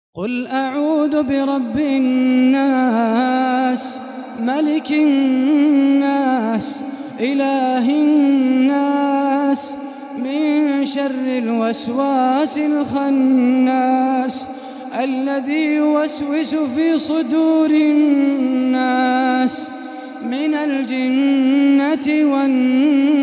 قل أعوذ برب الناس ملك الناس إله الناس من شر الوسواس الخناس الذي يوسوس في صدور الناس من الجنة والناس.